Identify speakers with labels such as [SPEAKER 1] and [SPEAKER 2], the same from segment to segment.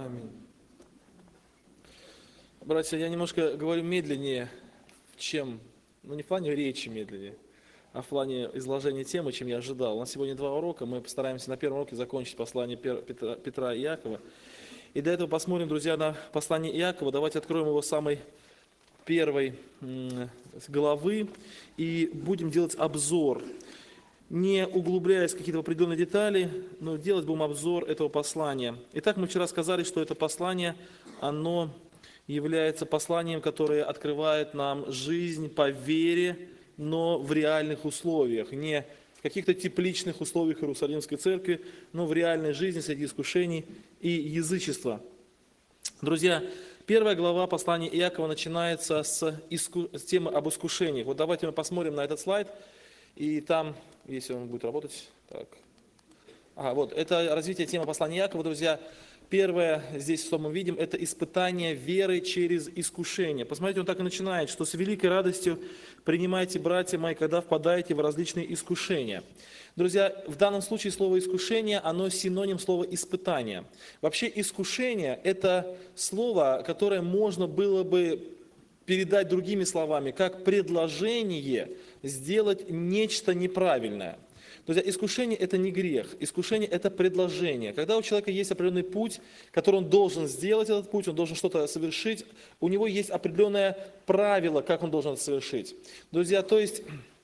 [SPEAKER 1] Аминь. Братья, я немножко говорю медленнее, чем, не в плане речи медленнее, а в плане изложения темы, чем я ожидал. У нас сегодня 2 урока, мы постараемся на первом уроке закончить послание Петра и Иакова. И для этого посмотрим, друзья, на послание Иакова. Давайте откроем его с самой первой главы и будем делать обзор. Не углубляясь в какие-то определенные детали, но делать будем обзор этого послания. Итак, мы вчера сказали, что это послание, оно является посланием, которое открывает нам жизнь по вере, но в реальных условиях. Не в каких-то тепличных условиях Иерусалимской церкви, но в реальной жизни среди искушений и язычества. Друзья, 1 глава послания Иакова начинается с темы об искушениях. Вот давайте мы посмотрим на этот слайд. И там, если он будет работать, так. Вот, это развитие темы послания Иакова, друзья. Первое здесь, что мы видим, это испытание веры через искушение. Посмотрите, он так и начинает, что с великой радостью принимайте, братья мои, когда впадаете в различные искушения. Друзья, в данном случае слово искушение, оно синоним слова испытание. Вообще искушение – это слово, которое можно было бы передать другими словами, как предложение сделать нечто неправильное. Друзья, искушение – это не грех, искушение – это предложение. Когда у человека есть определенный путь, который он должен сделать этот путь, он должен что-то совершить, у него есть определенное правило, как он должен это совершить. Друзья, то есть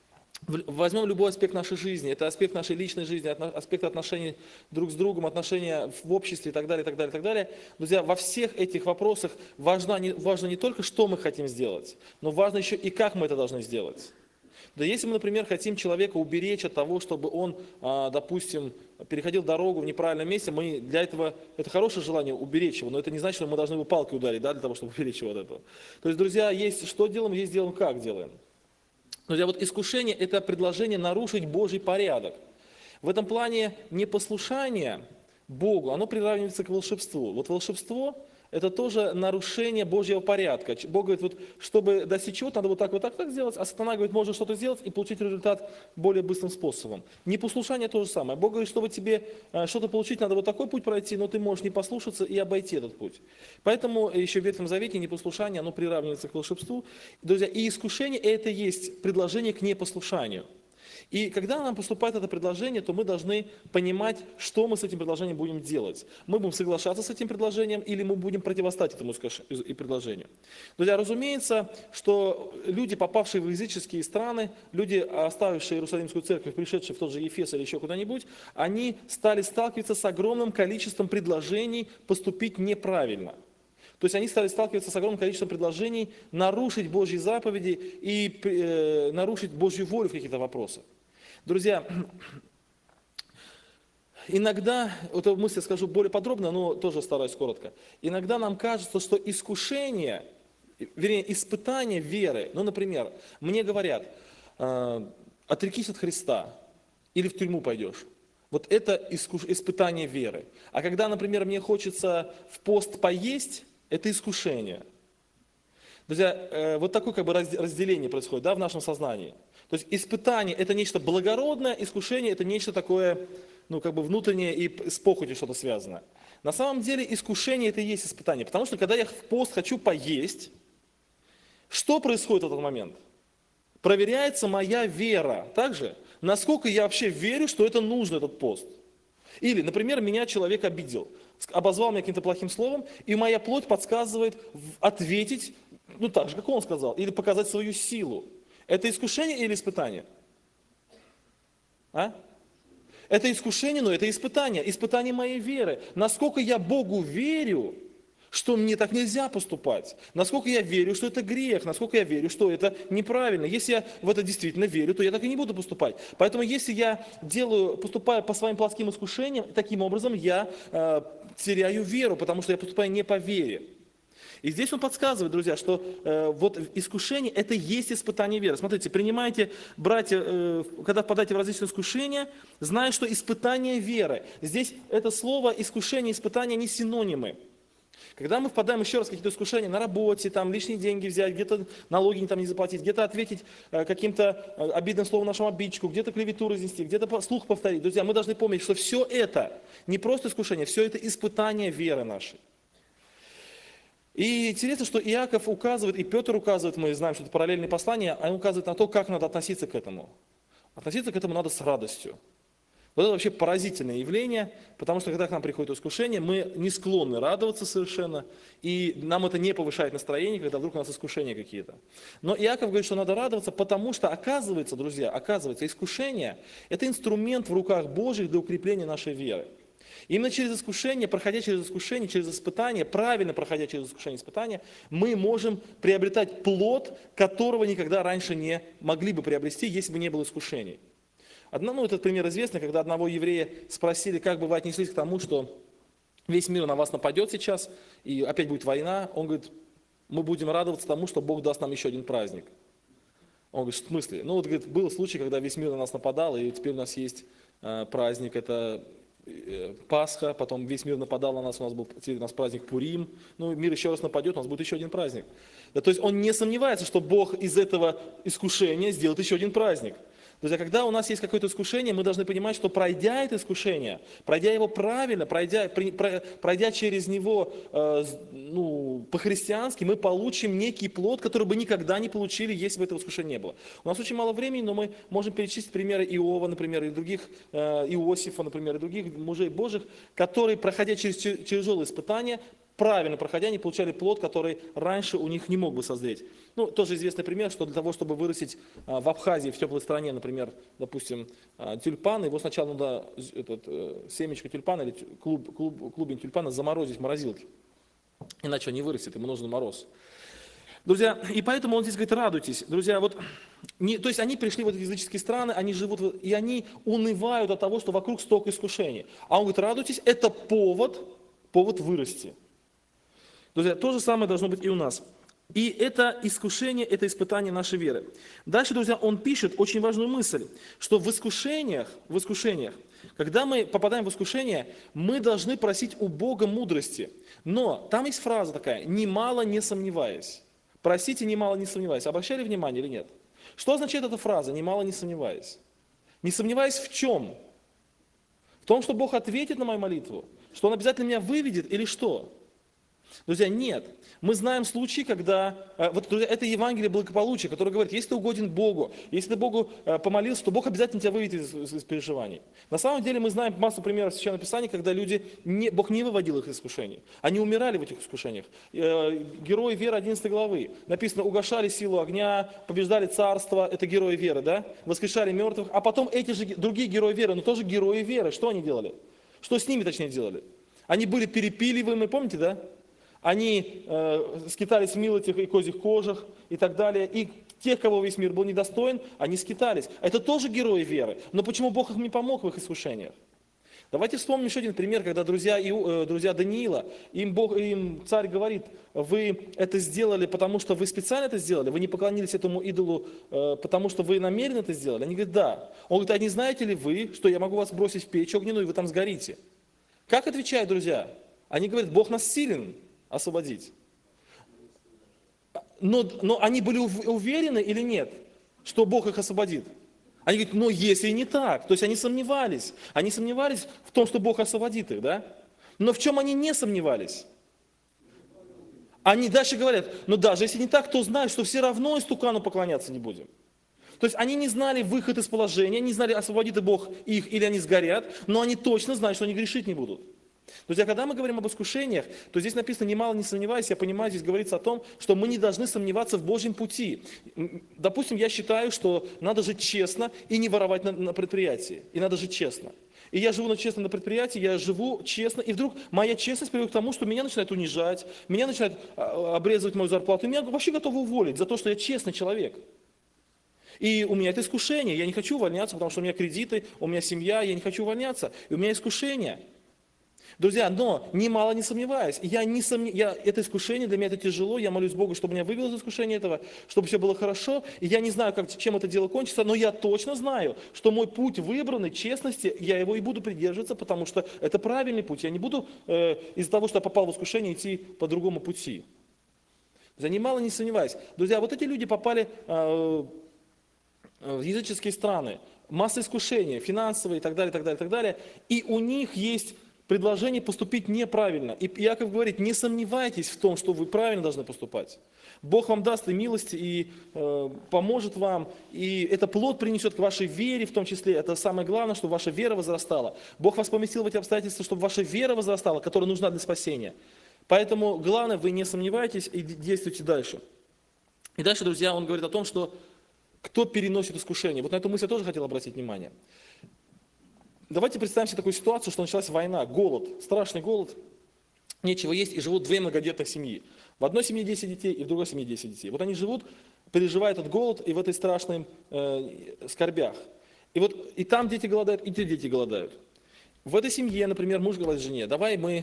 [SPEAKER 1] возьмем любой аспект нашей жизни, это аспект нашей личной жизни, аспект отношений друг с другом, отношения в обществе и так далее, и так далее, и так далее. Друзья, во всех этих вопросах важно не только, что мы хотим сделать, но важно еще и как мы это должны сделать. Да если мы, например, хотим человека уберечь от того, чтобы он, допустим, переходил дорогу в неправильном месте, мы для этого, это хорошее желание уберечь его, но это не значит, что мы должны его палкой ударить, да, для того, чтобы уберечь его от этого. То есть, друзья, есть что делаем, есть делаем как делаем. Друзья, вот искушение – это предложение нарушить Божий порядок. В этом плане непослушание Богу, оно приравнивается к волшебству. Вот волшебство – это тоже нарушение Божьего порядка. Бог говорит, вот, чтобы достичь чего-то, надо вот так сделать, а сатана говорит, можно что-то сделать и получить результат более быстрым способом. Непослушание то же самое. Бог говорит, чтобы тебе что-то получить, надо вот такой путь пройти, но ты можешь не послушаться и обойти этот путь. Поэтому еще в Ветхом Завете непослушание, оно приравнивается к волшебству. Друзья, и искушение – это есть предложение к непослушанию. И когда нам поступает это предложение, то мы должны понимать, что мы с этим предложением будем делать. Мы будем соглашаться с этим предложением или мы будем противостать этому предложению. Друзья, разумеется, что люди, попавшие в языческие страны, люди, оставившие Иерусалимскую церковь, пришедшие в тот же Ефес или еще куда-нибудь, они стали сталкиваться с огромным количеством предложений поступить неправильно. То есть они стали сталкиваться с огромным количеством предложений нарушить Божьи заповеди и нарушить Божью волю в каких-то вопросах. Друзья, иногда, вот эту мысль я скажу более подробно, но тоже стараюсь коротко. Иногда нам кажется, что искушение, вернее, испытание веры, например, мне говорят, отрекись от Христа или в тюрьму пойдешь. Вот это испытание веры. А когда, например, мне хочется в пост поесть, это искушение. Друзья, вот такое разделение происходит, да, в нашем сознании. То есть испытание – это нечто благородное, искушение – это нечто такое, внутреннее и с похотью что-то связано. На самом деле искушение – это и есть испытание, потому что когда я в пост хочу поесть, что происходит в этот момент? Проверяется моя вера, также, насколько я вообще верю, что это нужно, этот пост. Или, например, меня человек обидел, обозвал меня каким-то плохим словом, и моя плоть подсказывает ответить, так же, как он сказал, или показать свою силу. Это искушение или испытание? Это искушение, но это испытание. Испытание моей веры. Насколько я Богу верю, что мне так нельзя поступать. Насколько я верю, что это грех. Насколько я верю, что это неправильно. Если я в это действительно верю, то я так и не буду поступать. Поэтому если я поступаю по своим плотским искушениям, таким образом я теряю веру, потому что я поступаю не по вере. И здесь он подсказывает, друзья, что вот искушение – это и есть испытание веры. Смотрите, принимайте, братья, когда впадаете в различные искушения, зная, что испытание веры. Здесь это слово искушение, испытание не синонимы. Когда мы впадаем еще раз в какие-то искушения на работе, там лишние деньги взять, где-то налоги не заплатить, где-то ответить каким-то обидным словом нашему обидчику, где-то клевету разнести, где-то слух повторить. Друзья, мы должны помнить, что все это не просто искушение, все это испытание веры нашей. И интересно, что Иаков указывает, и Петр указывает, мы знаем, что это параллельные послания, они указывают на то, как надо относиться к этому. Относиться к этому надо с радостью. Вот это вообще поразительное явление, потому что когда к нам приходит искушение, мы не склонны радоваться совершенно, и нам это не повышает настроение, когда вдруг у нас искушения какие-то. Но Иаков говорит, что надо радоваться, потому что оказывается, друзья, искушение – это инструмент в руках Божьих для укрепления нашей веры. Именно через искушение, проходя через искушение, через испытание, правильно проходя через искушение и испытание, мы можем приобретать плод, которого никогда раньше не могли бы приобрести, если бы не было искушений. Этот пример известный, когда одного еврея спросили, как бы вы отнеслись к тому, что весь мир на вас нападет сейчас, и опять будет война. Он говорит, мы будем радоваться тому, что Бог даст нам еще один праздник. Он говорит, в смысле? Говорит, был случай, когда весь мир на нас нападал, и теперь у нас есть праздник, это Пасха, потом весь мир нападал на нас, теперь у нас праздник Пурим, мир еще раз нападет, у нас будет еще один праздник. Да, то есть он не сомневается, что Бог из этого искушения сделает еще один праздник. Друзья, когда у нас есть какое-то искушение, мы должны понимать, что пройдя это искушение, пройдя его правильно, пройдя через него по-христиански, мы получим некий плод, который бы никогда не получили, если бы этого искушения не было. У нас очень мало времени, но мы можем перечислить примеры Иова, например, и других, Иосифа, например, и других мужей Божьих, которые, проходя через тяжелые испытания, правильно проходя, они получали плод, который раньше у них не мог бы созреть. Тоже известный пример, что для того, чтобы вырастить в Абхазии, в теплой стране, например, допустим, тюльпан, его сначала надо семечко тюльпана или клубень тюльпана заморозить в морозилке. Иначе он не вырастет, ему нужен мороз. Друзья, и поэтому он здесь говорит, радуйтесь. Друзья, то есть они пришли в эти языческие страны, они живут, и они унывают от того, что вокруг столько искушений. А он говорит, радуйтесь, это повод вырасти. Друзья, то же самое должно быть и у нас. И это искушение, это испытание нашей веры. Дальше, друзья, он пишет очень важную мысль, что в искушениях, когда мы попадаем в искушение, мы должны просить у Бога мудрости. Но там есть фраза такая, немало не сомневаясь. Просите, немало не сомневаясь. Обращали внимание или нет? Что означает эта фраза, немало не сомневаясь? Не сомневаясь в чем? В том, что Бог ответит на мою молитву? Что Он обязательно меня выведет или что? Друзья, нет. Мы знаем случаи, когда, друзья, это Евангелие благополучия, которое говорит, если ты угоден Богу, если ты Богу помолился, то Бог обязательно тебя выведет из переживаний. На самом деле мы знаем массу примеров в Священном Писании, когда Бог не выводил их из искушений. Они умирали в этих искушениях. Герои веры 11 главы. Написано, угошали силу огня, побеждали царство, это герои веры, да? Воскрешали мертвых. А потом эти же другие герои веры, но тоже герои веры, что они делали? Что с ними, точнее, делали? Они были перепиливаемы, помните, да? Они скитались в милотях и козьих кожах и так далее. И тех, кого весь мир был недостоин, они скитались. Это тоже герои веры. Но почему Бог им не помог в их искушениях? Давайте вспомним еще один пример, когда друзья Даниила, им царь говорит, вы это сделали, потому что вы специально это сделали, вы не поклонились этому идолу, потому что вы намеренно это сделали. Они говорят, да. Он говорит, а не знаете ли вы, что я могу вас бросить в печь огненную, и вы там сгорите? Как отвечают друзья? Они говорят, Бог нас силен освободить. Но они были уверены или нет, что Бог их освободит? Они говорят, но если не так, то есть они сомневались в том, что Бог освободит их, да? Но в чем они не сомневались? Они дальше говорят, но даже если не так, то знают, что все равно истукану поклоняться не будем. То есть они не знали выход из положения, не знали, освободит ли Бог их или они сгорят, но они точно знают, что они грешить не будут. Друзья, когда мы говорим об искушениях, то здесь написано «немало не сомневайся», я понимаю, здесь говорится о том, что мы не должны сомневаться в Божьем пути. Допустим, я считаю, что надо жить честно и не воровать на предприятии, и надо жить честно. И я живу честно на предприятии, я живу честно, и вдруг моя честность приводит к тому, что меня начинают унижать, меня начинают обрезывать мою зарплату, и меня вообще готовы уволить за то, что я честный человек. И у меня это искушение, я не хочу увольняться, потому что у меня кредиты, у меня семья, я не хочу увольняться, и у меня искушение. Друзья, но немало не сомневаюсь, это искушение, для меня это тяжело, я молюсь Богу, чтобы меня вывел из искушения этого, чтобы все было хорошо, и я не знаю, чем это дело кончится, но я точно знаю, что мой путь выбранный, честности, я его и буду придерживаться, потому что это правильный путь, я не буду из-за того, что я попал в искушение, идти по другому пути. Друзья, немало не сомневаюсь. Друзья, вот эти люди попали в языческие страны, масса искушений, финансовые и так далее, и так далее, и так далее, и у них есть предложение поступить неправильно. И Иаков говорит, не сомневайтесь в том, что вы правильно должны поступать. Бог вам даст и милость, и поможет вам, и это плод принесет к вашей вере в том числе. Это самое главное, чтобы ваша вера возрастала. Бог вас поместил в эти обстоятельства, чтобы ваша вера возрастала, которая нужна для спасения. Поэтому главное, вы не сомневайтесь и действуйте дальше. И дальше, друзья, он говорит о том, что кто переносит искушение. Вот на эту мысль я тоже хотел обратить внимание. Давайте представим себе такую ситуацию, что началась война, голод, страшный голод, нечего есть, и живут две многодетных семьи. В одной семье 10 детей, и в другой семье 10 детей. Вот они живут, переживают этот голод и в этой страшной скорбях. И там дети голодают, и те дети голодают. В этой семье, например, муж говорит жене, давай мы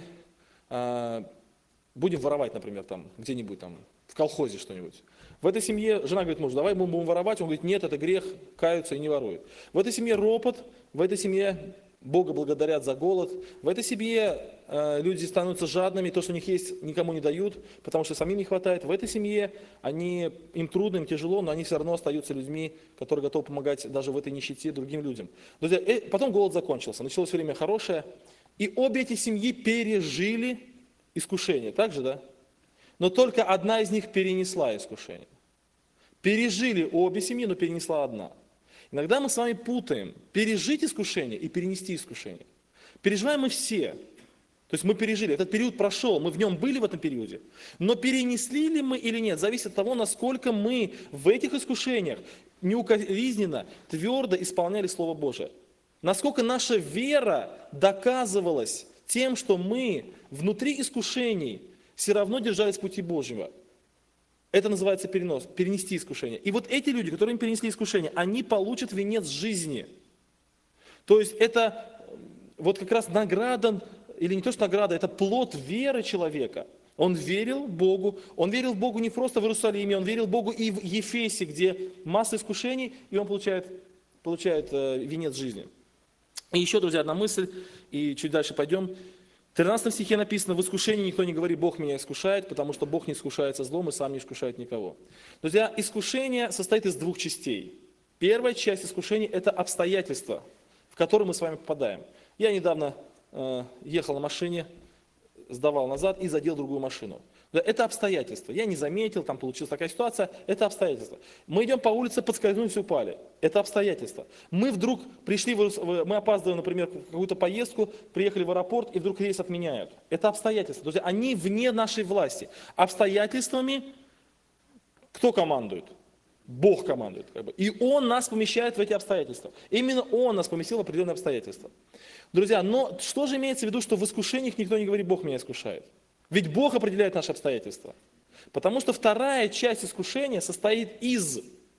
[SPEAKER 1] будем воровать, например, там где-нибудь там, в колхозе что-нибудь. В этой семье жена говорит мужу, давай мы будем воровать, он говорит, нет, это грех, каются и не воруют. В этой семье ропот, в этой семье Бога благодарят за голод, в этой семье люди становятся жадными, то, что у них есть, никому не дают, потому что самим не хватает. В этой семье им трудно, им тяжело, но они все равно остаются людьми, которые готовы помогать даже в этой нищете другим людям. Друзья, потом голод закончился, началось время хорошее, и обе эти семьи пережили искушение, так же, да? Но только одна из них перенесла искушение. Пережили обе семьи, но перенесла одна. Иногда мы с вами путаем пережить искушение и перенести искушение. Переживаем мы все. То есть мы пережили, этот период прошел, мы в нем были в этом периоде. Но перенесли ли мы или нет, зависит от того, насколько мы в этих искушениях неукоризненно, твердо исполняли Слово Божие. Насколько наша вера доказывалась тем, что мы внутри искушений все равно держались пути Божьего. Это называется перенести искушение. И вот эти люди, которые им перенесли искушение, они получат венец жизни. То есть это вот как раз награда, или не то что награда, это плод веры человека. Он верил Богу в Богу не просто в Иерусалиме, он верил Богу и в Ефесе, где масса искушений, и он получает венец жизни. И еще, друзья, одна мысль, и чуть дальше пойдем. В 13 стихе написано, в искушении никто не говорит, Бог меня искушает, потому что Бог не искушается злом и сам не искушает никого. Друзья, искушение состоит из двух частей. Первая часть искушения – это обстоятельства, в которые мы с вами попадаем. Я недавно ехал на машине, сдавал назад и задел другую машину. Это обстоятельства. Я не заметил, там получилась такая ситуация, это обстоятельства. Мы идем по улице, подскользнулись и упали. Это обстоятельства. Мы вдруг пришли, мы опаздываем, например, в какую-то поездку, приехали в аэропорт, и вдруг рейс отменяют. Это обстоятельства. Друзья, они вне нашей власти. Обстоятельствами кто командует? Бог командует. И Он нас помещает в эти обстоятельства. Именно Он нас поместил в определенные обстоятельства. Друзья, но что же имеется в виду, что в искушениях никто не говорит, Бог меня искушает? Ведь Бог определяет наши обстоятельства. Потому что вторая часть искушения состоит из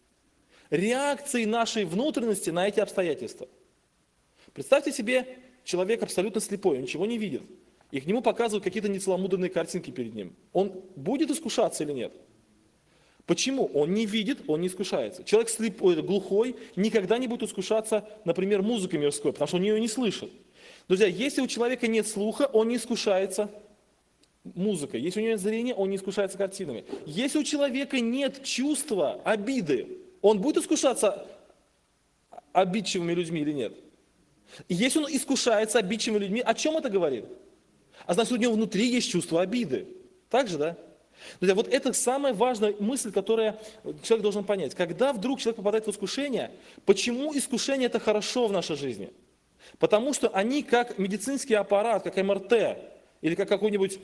[SPEAKER 1] реакции нашей внутренности на эти обстоятельства. Представьте себе, человек абсолютно слепой, он ничего не видит. И к нему показывают какие-то нецеломудренные картинки перед ним. Он будет искушаться или нет? Почему? Он не видит, он не искушается. Человек слепой, глухой никогда не будет искушаться, например, музыкой мирской, потому что он ее не слышит. Друзья, если у человека нет слуха, он не искушается музыкой. Если у него нет зрения, он не искушается картинами. Если у человека нет чувства обиды, он будет искушаться обидчивыми людьми или нет? И если он искушается обидчивыми людьми, о чем это говорит? А значит, у него внутри есть чувство обиды. Так же, да? Друзья, вот это самая важная мысль, которую человек должен понять. Когда вдруг человек попадает в искушение, почему искушение это хорошо в нашей жизни? Потому что они как медицинский аппарат, как МРТ, или как какой-нибудь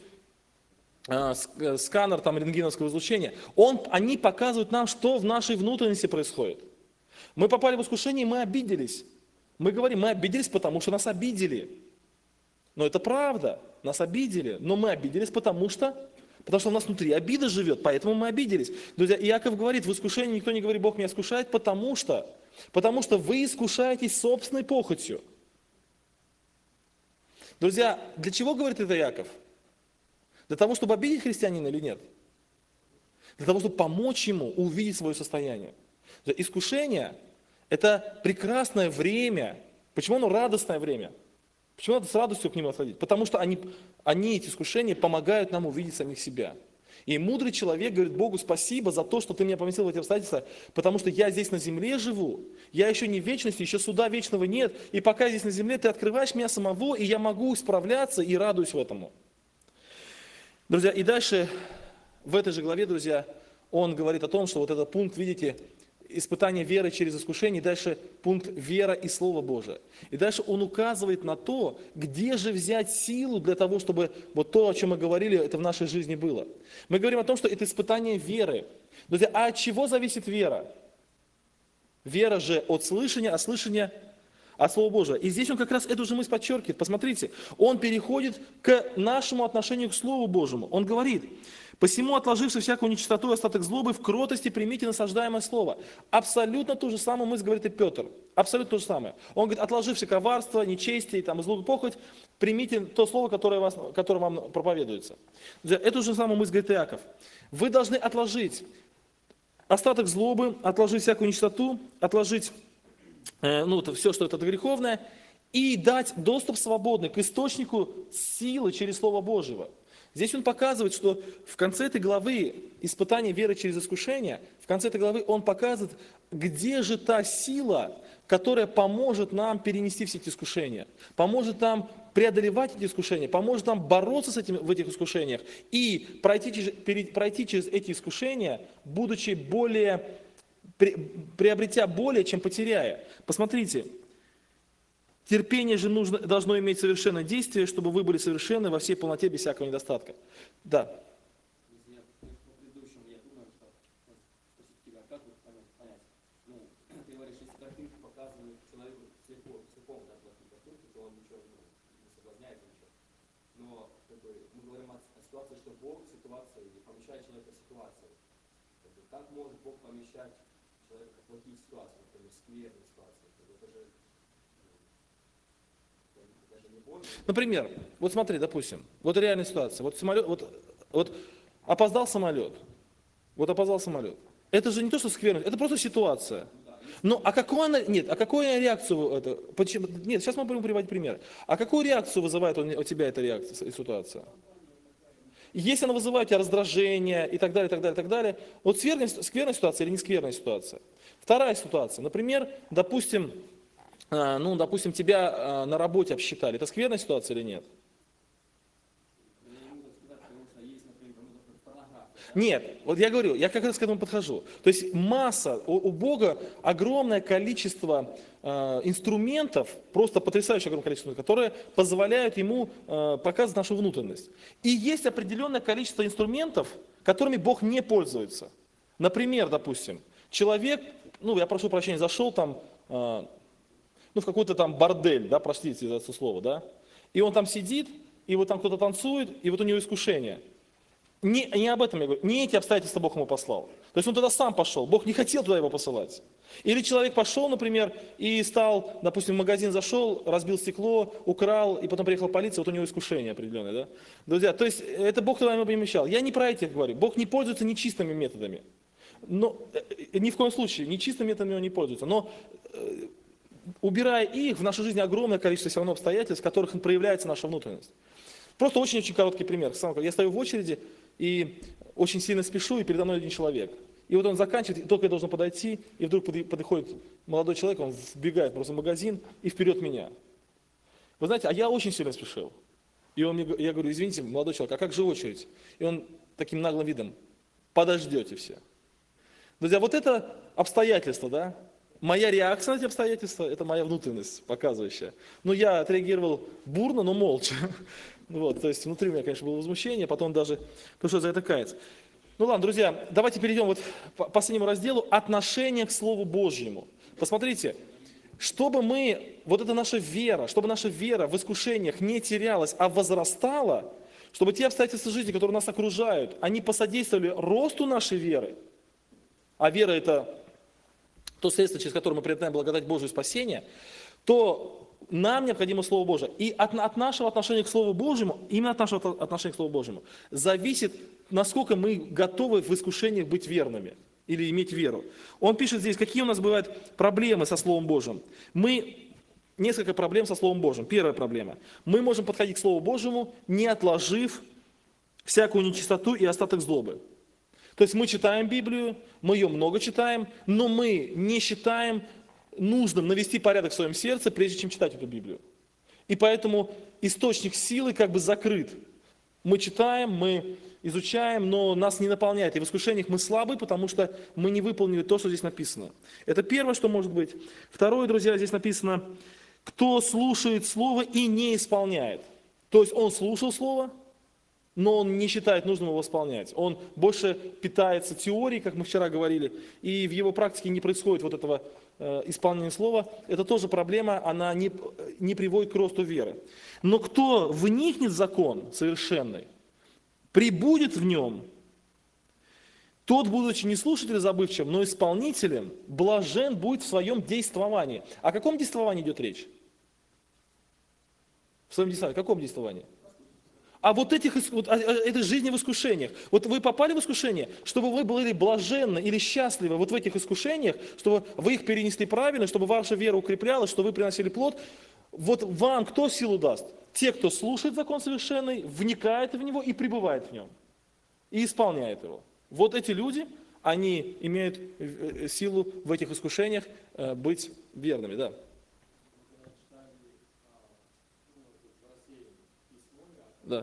[SPEAKER 1] сканер там, рентгеновского излучения, они показывают нам, что в нашей внутренности происходит. Мы попали в искушение, и мы обиделись. Мы говорим, мы обиделись, потому что нас обидели. Но это правда, нас обидели. Но мы обиделись, потому что у нас внутри обида живет, поэтому мы обиделись. Друзья, Иаков говорит, в искушении никто не говорит, Бог меня искушает, потому что вы искушаетесь собственной похотью. Друзья, для чего говорит это Иаков? Для того, чтобы обидеть христианина или нет? Для того, чтобы помочь ему увидеть свое состояние. Искушение – это прекрасное время. Почему оно радостное время? Почему надо с радостью к нему отходить? Потому что эти искушения, помогают нам увидеть самих себя. И мудрый человек говорит Богу: спасибо за то, что ты меня поместил в эти обстоятельства, потому что я здесь на земле живу, я еще не в вечности, еще суда вечного нет, и пока я здесь на земле, ты открываешь меня самого, и я могу справляться и радуюсь в этому. Друзья, и дальше в этой же главе, друзья, он говорит о том, что вот этот пункт, видите, испытание веры через искушение, и дальше пункт вера и Слово Божие. И дальше он указывает на то, где же взять силу для того, чтобы вот то, о чем мы говорили, это в нашей жизни было. Мы говорим о том, что это испытание веры. Друзья, а от чего зависит вера? Вера же от слышания, а слышание от Слова Божия. И здесь он как раз эту же мысль подчеркивает. Посмотрите, он переходит к нашему отношению к Слову Божьему. Он говорит: «Посему, отложивши всякую нечистоту и остаток злобы, в кротости примите насаждаемое слово». Абсолютно то же самое мысль говорит и Петр. Абсолютно то же самое. Он говорит: отложивши коварство, нечестие, и злую похоть, примите то слово, которое вам проповедуется. Эту же самую мысль говорит Иаков. Вы должны отложить остаток злобы, отложить всякую нечистоту, отложить все, что это греховное, и дать доступ свободный к источнику силы через Слово Божьего. Здесь он показывает, что в конце этой главы испытание веры через искушение, в конце этой главы он показывает, где же та сила, которая поможет нам перенести все эти искушения, поможет нам преодолевать эти искушения, поможет нам бороться в этих искушениях и пройти через эти искушения, будучи приобретя более, чем потеряя. Посмотрите, терпение же должно иметь совершенное действие, чтобы вы были совершенны во всей полноте, без всякого недостатка. Да.
[SPEAKER 2] Ты говоришь, если картинки показывают человеку слепому, да, плохие поступки, то он ничего не соблазняет, ничего. Но мы говорим о ситуации, что Бог в ситуации помещает человека в ситуацию. Как может Бог помещать человека в плохие ситуации, например, скверные ситуации? Это же не больно.
[SPEAKER 1] Например, вот смотри, допустим, вот реальная ситуация. Вот самолет, вот опоздал самолет. Это же не то, что скверно, это просто ситуация. Ну, а какую реакцию это? Нет, сейчас мы будем приводить пример. А какую реакцию вызывает у тебя эта реакция и ситуация? Если она вызывает у тебя раздражение и так далее, вот скверная ситуация или не скверная ситуация? Вторая ситуация, например, допустим, тебя на работе обсчитали. Это скверная ситуация или нет? Нет, вот я говорю, я как раз к этому подхожу. То есть масса, у Бога огромное количество инструментов, просто потрясающее огромное количество, которые позволяют Ему показывать нашу внутренность. И есть определенное количество инструментов, которыми Бог не пользуется. Например, допустим, человек, я прошу прощения, зашел в какой-то там бордель, да, простите за это слово, да, и он там сидит, и вот там кто-то танцует, и вот у него искушение. Не об этом я говорю, не эти обстоятельства Бог ему послал. То есть он туда сам пошел, Бог не хотел туда его посылать. Или человек пошел, например, и стал, допустим, в магазин зашел, разбил стекло, украл, и потом приехала полиция, вот у него искушение определенное, да? Друзья, то есть это Бог туда ему помещал. Я не про этих говорю, Бог не пользуется нечистыми методами. Но ни в коем случае, нечистыми методами он не пользуется. Но убирая их, в нашей жизни огромное количество все равно обстоятельств, в которых проявляется наша внутренность. Просто очень-очень короткий пример. Я стою в очереди и очень сильно спешу, и передо мной один человек. И вот он заканчивает, и только я должен подойти, и вдруг подходит молодой человек, он вбегает просто в магазин и вперед меня. Вы знаете, а я очень сильно спешил. И я говорю: извините, молодой человек, а как же очередь? И он таким наглым видом: подождете все. Друзья, вот это обстоятельства, да? Моя реакция на эти обстоятельства, это моя внутренность показывающая. Я отреагировал бурно, но молча. То есть внутри у меня, конечно, было возмущение, потом даже пришлось за это каяться. Ладно, друзья, давайте перейдем к последнему разделу – отношение к Слову Божьему. Посмотрите, чтобы наша вера в искушениях не терялась, а возрастала, чтобы те обстоятельства жизни, которые нас окружают, они посодействовали росту нашей веры, а вера – это то средство, через которое мы приобретаем благодать Божию спасения, то нам необходимо Слово Божие. И от нашего отношения к Слову Божьему, именно от нашего отношения к Слову Божьему, зависит, насколько мы готовы в искушениях быть верными или иметь веру. Он пишет здесь, какие у нас бывают проблемы со Словом Божьим. Несколько проблем со Словом Божьим. Первая проблема. Мы можем подходить к Слову Божьему, не отложив всякую нечистоту и остаток злобы. То есть мы читаем Библию, мы ее много читаем, но мы не считаем нужным навести порядок в своем сердце, прежде чем читать эту Библию. И поэтому источник силы как бы закрыт. Мы читаем, мы изучаем, но нас не наполняет. И в искушениях мы слабы, потому что мы не выполнили то, что здесь написано. Это первое, что может быть. Второе, друзья, здесь написано, кто слушает Слово и не исполняет. То есть он слушал Слово, но он не считает нужным его исполнять. Он больше питается теорией, как мы вчера говорили, и в его практике не происходит вот этого исполнения слова. Это тоже проблема, она не приводит к росту веры. Но кто вникнет в закон совершенный, прибудет в нем, тот, будучи не слушателем забывчивым, но исполнителем, блажен будет в своем действовании. О каком действовании идет речь? В своем действовании. О каком действовании? А вот этой жизни в искушениях. Вот вы попали в искушение, чтобы вы были блаженны или счастливы вот в этих искушениях, чтобы вы их перенесли правильно, чтобы ваша вера укреплялась, чтобы вы приносили плод. Вот вам кто силу даст? Те, кто слушает закон совершенный, вникает в него и пребывает в нем. И исполняет его. Вот эти люди, они имеют силу в этих искушениях быть верными. Да. Да.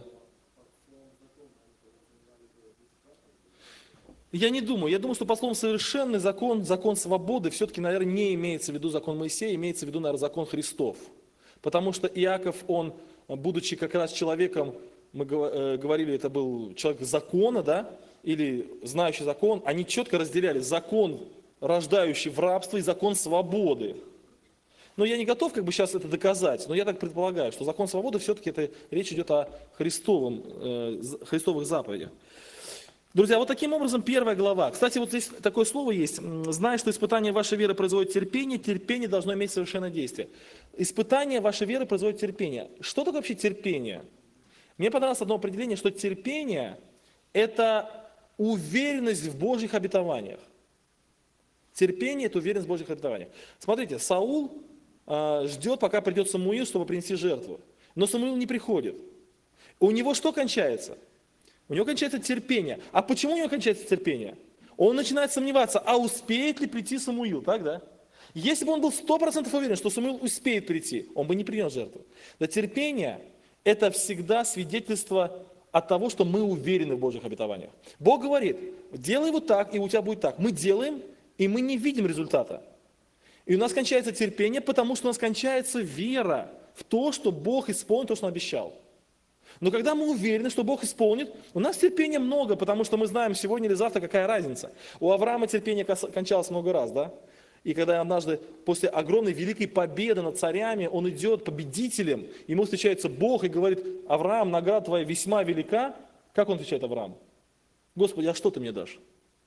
[SPEAKER 1] Я не думаю. Я думаю, что под словом совершенный закон, закон свободы, все-таки, наверное, не имеется в виду закон Моисея, имеется в виду, наверное, закон Христов. Потому что Иаков, он, будучи как раз человеком, мы говорили, это был человек закона, да, или знающий закон, они четко разделяли закон, рождающий в рабство, и закон свободы. Но я не готов как бы сейчас это доказать, но я так предполагаю, что закон свободы все-таки это речь идет о христовых заповедях. Друзья, вот таким образом первая глава. Кстати, вот здесь такое слово есть. Зная, что испытание вашей веры производит терпение, терпение должно иметь совершенное действие. Испытание вашей веры производит терпение. Что такое вообще терпение? Мне понравилось одно определение, что терпение – это уверенность в Божьих обетованиях. Терпение – это уверенность в Божьих обетованиях. Смотрите, Саул ждет, пока придет Самуил, чтобы принести жертву. Но Самуил не приходит. У него что кончается? У него кончается терпение. А почему у него кончается терпение? Он начинает сомневаться, а успеет ли прийти Самуил, так, да? Если бы он был 100% уверен, что Самуил успеет прийти, он бы не принес жертву. Да, терпение – это всегда свидетельство от того, что мы уверены в Божьих обетованиях. Бог говорит, делай вот так, и у тебя будет так. Мы делаем, и мы не видим результата. И у нас кончается терпение, потому что у нас кончается вера в то, что Бог исполнит то, что Он обещал. Но когда мы уверены, что Бог исполнит, у нас терпения много, потому что мы знаем, сегодня или завтра какая разница. У Авраама терпение кончалось много раз, да? И когда однажды после огромной великой победы над царями, он идет победителем, ему встречается Бог и говорит, Авраам, награда твоя весьма велика. Как он отвечает Авраам? Господи, а что ты мне дашь?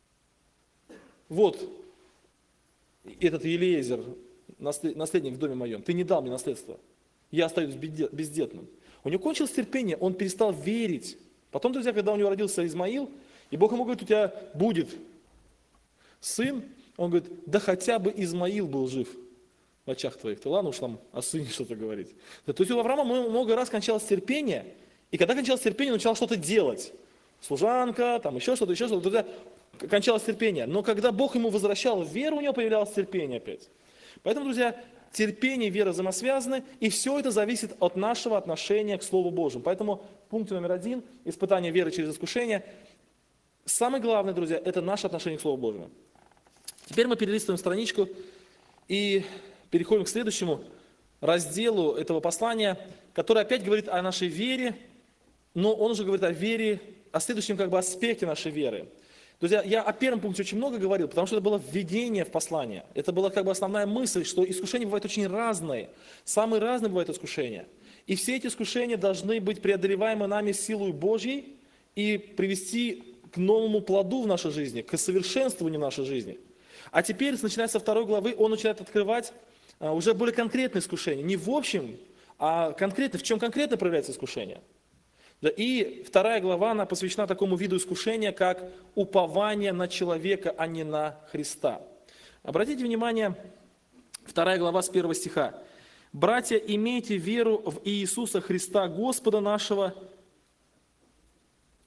[SPEAKER 1] Вот этот Елиезер, наследник в доме моем, ты не дал мне наследство. Я остаюсь бездетным. У него кончилось терпение, он перестал верить. Потом, друзья, когда у него родился Измаил, и Бог ему говорит, у тебя будет сын, он говорит, да хотя бы Измаил был жив в очах твоих. Ты ладно уж там о сыне что-то говорить. То есть у Авраама много раз кончалось терпение, и когда кончалось терпение, он начал что-то делать. Служанка, там еще что-то, тогда кончалось терпение. Но когда Бог ему возвращал веру, у него появлялось терпение опять. Поэтому, друзья, терпение и вера взаимосвязаны, и все это зависит от нашего отношения к Слову Божьему. Поэтому пункт номер 1, испытание веры через искушение. Самое главное, друзья, это наше отношение к Слову Божьему. Теперь мы перелистываем страничку и переходим к следующему разделу этого послания, который опять говорит о нашей вере, но он уже говорит о вере, о следующем как бы аспекте нашей веры. Друзья, я о первом пункте очень много говорил, потому что это было введение в послание. Это была как бы основная мысль, что искушения бывают очень разные. Самые разные бывают искушения. И все эти искушения должны быть преодолеваемы нами силой Божьей и привести к новому плоду в нашей жизни, к совершенствованию нашей жизни. А теперь, начиная со 2 главы, он начинает открывать уже более конкретные искушения. Не в общем, а конкретно, в чем конкретно проявляется искушение. И 2 глава, она посвящена такому виду искушения, как упование на человека, а не на Христа. Обратите внимание, 2 глава с 1 стиха. «Братья, имейте веру в Иисуса Христа, Господа нашего,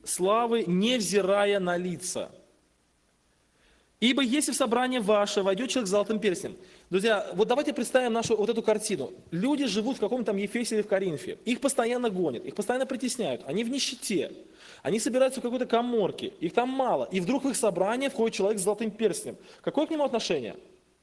[SPEAKER 1] славы, невзирая на лица. Ибо если в собрание ваше войдет человек с золотым перстнем». Друзья, вот давайте представим нашу вот эту картину. Люди живут в каком-то там Ефесе или в Коринфе. Их постоянно гонят, их постоянно притесняют. Они в нищете. Они собираются в какой-то каморке. Их там мало. И вдруг в их собрание входит человек с золотым перстнем. Какое к нему отношение?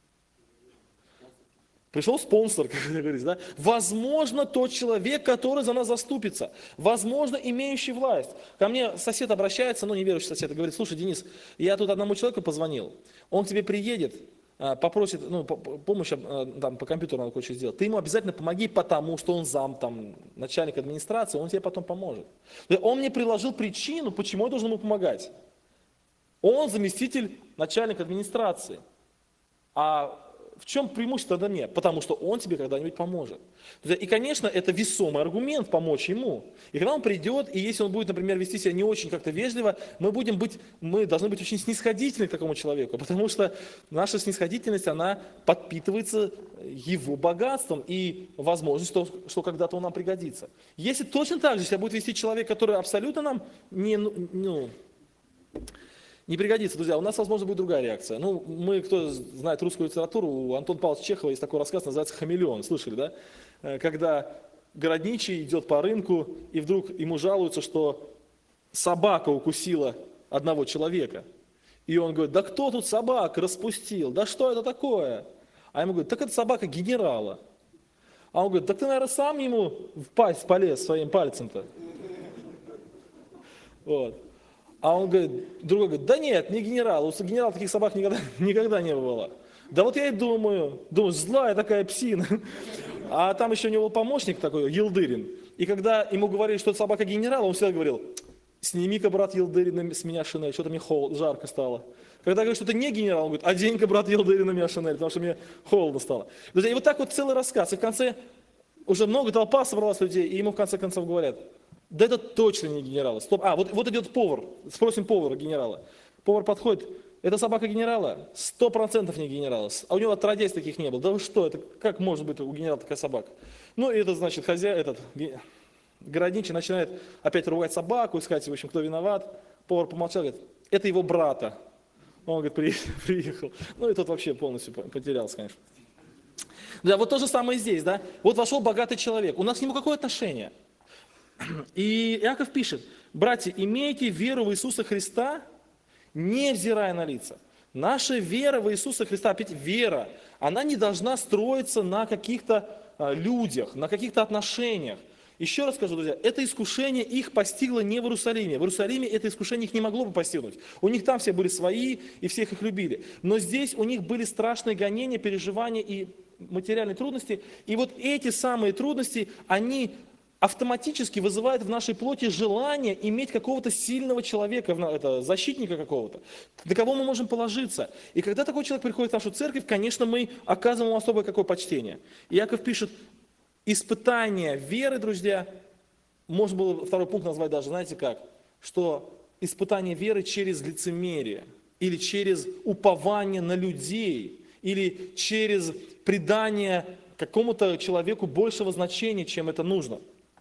[SPEAKER 1] Пришел спонсор, как говорится, да? Возможно, тот человек, который за нас заступится. Возможно, имеющий власть. Ко мне сосед обращается, неверующий сосед, и говорит: слушай, Денис, я тут одному человеку позвонил, он к тебе приедет, попросит помощь, там, по компьютеру надо кое-что сделать. Ты ему обязательно помоги, потому что он начальник администрации, он тебе потом поможет. Он мне предложил причину, почему я должен ему помогать. Он заместитель начальника администрации. А в чем преимущество тогда мне? Потому что он тебе когда-нибудь поможет. И, конечно, это весомый аргумент помочь ему. И когда он придет, и если он будет, например, вести себя не очень как-то вежливо, мы должны быть очень снисходительны к такому человеку, потому что наша снисходительность, она подпитывается его богатством и возможностью, что когда-то он нам пригодится. Если точно так же себя будет вести человек, который абсолютно нам не пригодится, друзья, у нас, возможно, будет другая реакция. Кто знает русскую литературу, у Антона Павловича Чехова есть такой рассказ, называется «Хамелеон». Слышали, да? Когда городничий идет по рынку, и вдруг ему жалуются, что собака укусила одного человека. И он говорит: да кто тут собак распустил? Да что это такое? А ему говорят: так это собака генерала. А он говорит: так ты, наверное, сам ему в пасть полез своим пальцем-то. Вот. А он говорит, другой говорит: да нет, не генерал, у генерала таких собак никогда не бывало. Да вот я и думаю, злая такая псина. А там еще у него был помощник такой, Елдырин. И когда ему говорили, что это собака генерала, он всегда говорил: сними-ка, брат Елдырин, с меня шинель, что-то мне жарко стало. Когда говорит, что это не генерал, он говорит: одень-ка, брат Елдырин, на меня шинель, потому что мне холодно стало. Друзья, и вот так вот целый рассказ. И в конце уже толпа собралась людей, и ему в конце концов говорят: да это точно не генерал. Стоп. Вот идет повар, спросим повара генерала. Повар подходит: это собака генерала? 100% не генерала. А у него отродясь таких не было. Да вы что, это как может быть у генерала такая собака? И это значит, городничий начинает опять ругать собаку, искать, в общем, кто виноват. Повар помолчал, говорит: это его брата. Он говорит: приехал. И тот вообще полностью потерялся, конечно. Да, вот то же самое здесь, да. Вот вошел богатый человек. У нас к нему какое отношение? И Иаков пишет: братья, имейте веру в Иисуса Христа, невзирая на лица. Наша вера в Иисуса Христа, опять вера, она не должна строиться на каких-то людях, на каких-то отношениях. Еще раз скажу, друзья, это искушение их постигло не в Иерусалиме. В Иерусалиме это искушение их не могло бы постигнуть. У них там все были свои, и всех их любили. Но здесь у них были страшные гонения, переживания и материальные трудности. И вот эти самые трудности, они автоматически вызывает в нашей плоти желание иметь какого-то сильного человека, защитника какого-то, на кого мы можем положиться. И когда такой человек приходит в нашу церковь, конечно, мы оказываем ему особое какое почтение. Иаков пишет: испытание веры, друзья, можно было второй пункт назвать даже, знаете как, что испытание веры через лицемерие, или через упование на людей, или через придание какому-то человеку большего значения, чем это нужно.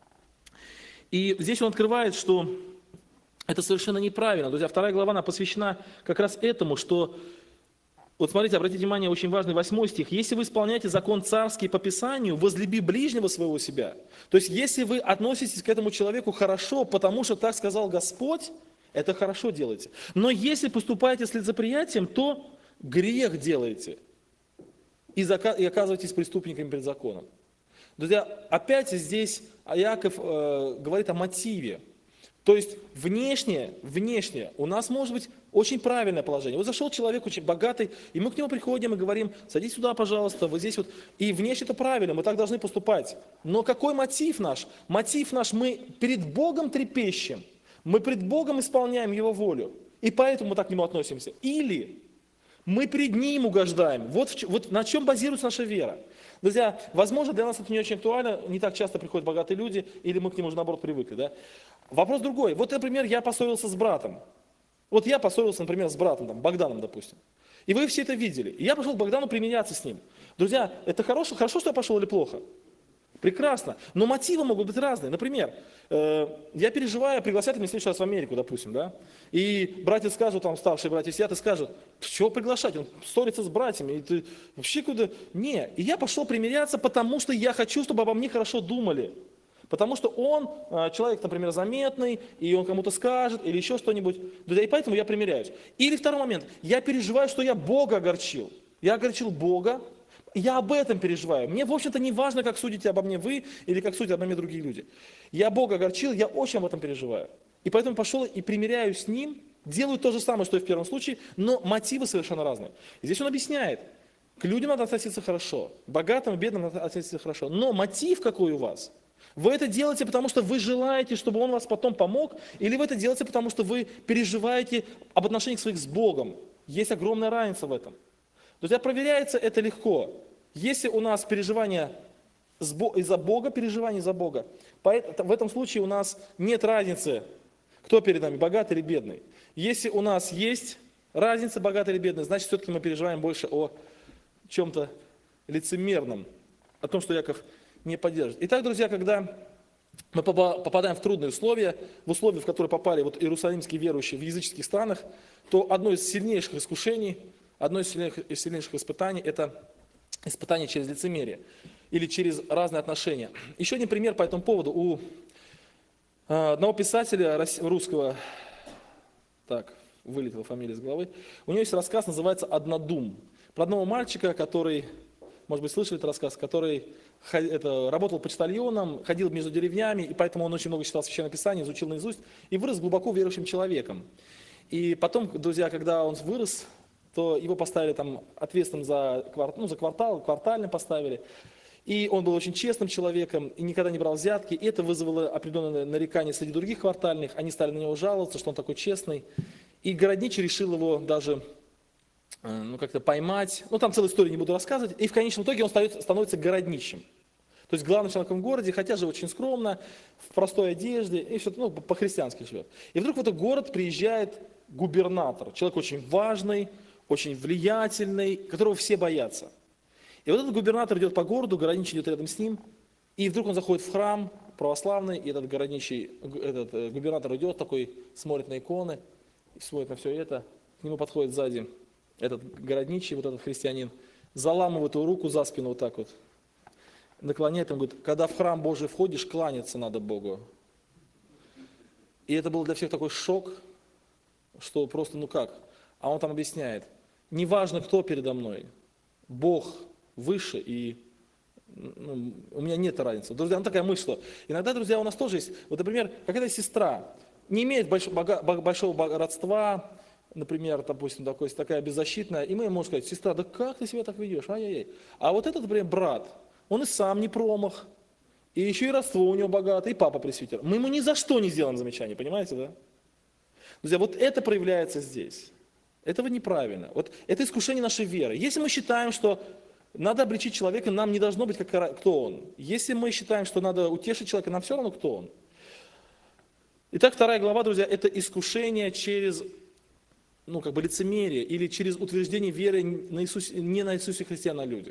[SPEAKER 1] И здесь он открывает, что это совершенно неправильно. Друзья, 2 глава, она посвящена как раз этому, что, вот смотрите, обратите внимание, очень важный 8 стих. «Если вы исполняете закон царский по Писанию, возлюби ближнего своего себя». То есть, если вы относитесь к этому человеку хорошо, потому что так сказал Господь, это хорошо делаете. Но если поступаете с лицеприятием, то грех делаете и оказываетесь преступниками перед законом. Друзья, опять здесь Иаков говорит о мотиве. То есть внешне у нас может быть очень правильное положение. Вот зашел человек очень богатый, и мы к нему приходим и говорим: садись сюда, пожалуйста, вот здесь вот. И внешне это правильно, мы так должны поступать. Но какой мотив наш? Мотив наш: мы перед Богом трепещем, мы перед Богом исполняем Его волю, и поэтому мы так к Нему относимся. Или мы перед Ним угождаем. Вот на чем базируется наша вера. Друзья, возможно, для нас это не очень актуально, не так часто приходят богатые люди, или мы к ним уже, наоборот, привыкли. Да? Вопрос другой. Вот, например, я поссорился с братом. Вот я поссорился, например, с братом, Богданом, допустим. И вы все это видели. И я пошел к Богдану примиряться с ним. Друзья, это хорошо, что я пошел или плохо? Прекрасно. Но мотивы могут быть разные. Например, я переживаю, пригласят меня в следующий раз в Америку, допустим, да? И братья скажут, там, старшие братья сидят и скажут, чего приглашать? Он ссорится с братьями, и ты вообще куда? Не. И я пошел примиряться, потому что я хочу, чтобы обо мне хорошо думали. Потому что он человек, например, заметный, и он кому-то скажет, или еще что-нибудь. Да и поэтому я примиряюсь. Или второй момент. Я переживаю, что я Бога огорчил. Я огорчил Бога. Я об этом переживаю. Мне, в общем-то, не важно, как судите обо мне вы, или как судят обо мне другие люди. Я Бога огорчил, я очень об этом переживаю. И поэтому пошел и примиряюсь с ним, делаю то же самое, что и в первом случае, но мотивы совершенно разные. И здесь он объясняет. К людям надо относиться хорошо, богатым и бедным надо относиться хорошо. Но мотив какой у вас? Вы это делаете, потому что вы желаете, чтобы Он вас потом помог, или вы это делаете, потому что вы переживаете об отношениях своих с Богом? Есть огромная разница в этом. Друзья, проверяется это легко. Если у нас переживание из-за Бога, переживание за Бога, в этом случае у нас нет разницы, кто перед нами, богатый или бедный. Если у нас есть разница, богатый или бедный, значит, все-таки мы переживаем больше о чем-то лицемерном, о том, что Яков не поддержит. Итак, друзья, когда мы попадаем в трудные условия, в условия, в которые попали вот иерусалимские верующие в языческих странах, то одно из сильнейших искушений, одно из сильнейших испытаний – это испытание через лицемерие или через разные отношения. Еще один пример по этому поводу. У одного писателя русского, так, вылетела фамилия из головы, у него есть рассказ, называется «Однодум». Про одного мальчика, который, может быть, слышали этот рассказ, который работал почтальоном, ходил между деревнями, и поэтому он очень много читал Священное Писание, изучил наизусть, и вырос глубоко верующим человеком. И потом, друзья, когда он вырос, то его поставили там ответственным за квартал, квартально поставили. И он был очень честным человеком, и никогда не брал взятки. И это вызвало определенное нарекание среди других квартальных. Они стали на него жаловаться, что он такой честный. И городничий решил его даже как-то поймать. Там целую историю не буду рассказывать. И в конечном итоге он становится городничим. То есть главным человеком в городе, хотя живет очень скромно, в простой одежде, и все, по-христиански живет. И вдруг в этот город приезжает губернатор, человек очень важный, очень влиятельный, которого все боятся. И вот этот губернатор идет по городу, городничий идет рядом с ним, и вдруг он заходит в храм православный, и этот губернатор идет такой, смотрит на иконы, смотрит на все это, к нему подходит сзади этот городничий, вот этот христианин, заламывает его руку за спину вот так вот, наклоняет, он говорит, когда в храм Божий входишь, кланяться надо Богу. И это был для всех такой шок, что просто, А он там объясняет, неважно, кто передо мной, Бог выше, и у меня нет разницы. Друзья, такая мысль, что иногда, друзья, у нас тоже есть, вот, например, какая-то сестра, не имеет большого родства, например, допустим, такая беззащитная, и мы можем сказать, сестра, да как ты себя так ведешь, ай-яй-яй. А вот этот, например, брат, он и сам не промах, и еще и родство у него богатое, и папа пресвитер. Мы ему ни за что не сделаем замечания, понимаете, да? Друзья, вот это проявляется здесь. Этого неправильно. Вот это искушение нашей веры. Если мы считаем, что надо обличить человека, нам не должно быть, кто он. Если мы считаем, что надо утешить человека, нам все равно, кто он. Итак, 2 глава, друзья, это искушение через лицемерие или через утверждение веры не на Иисусе Христе, а на людях.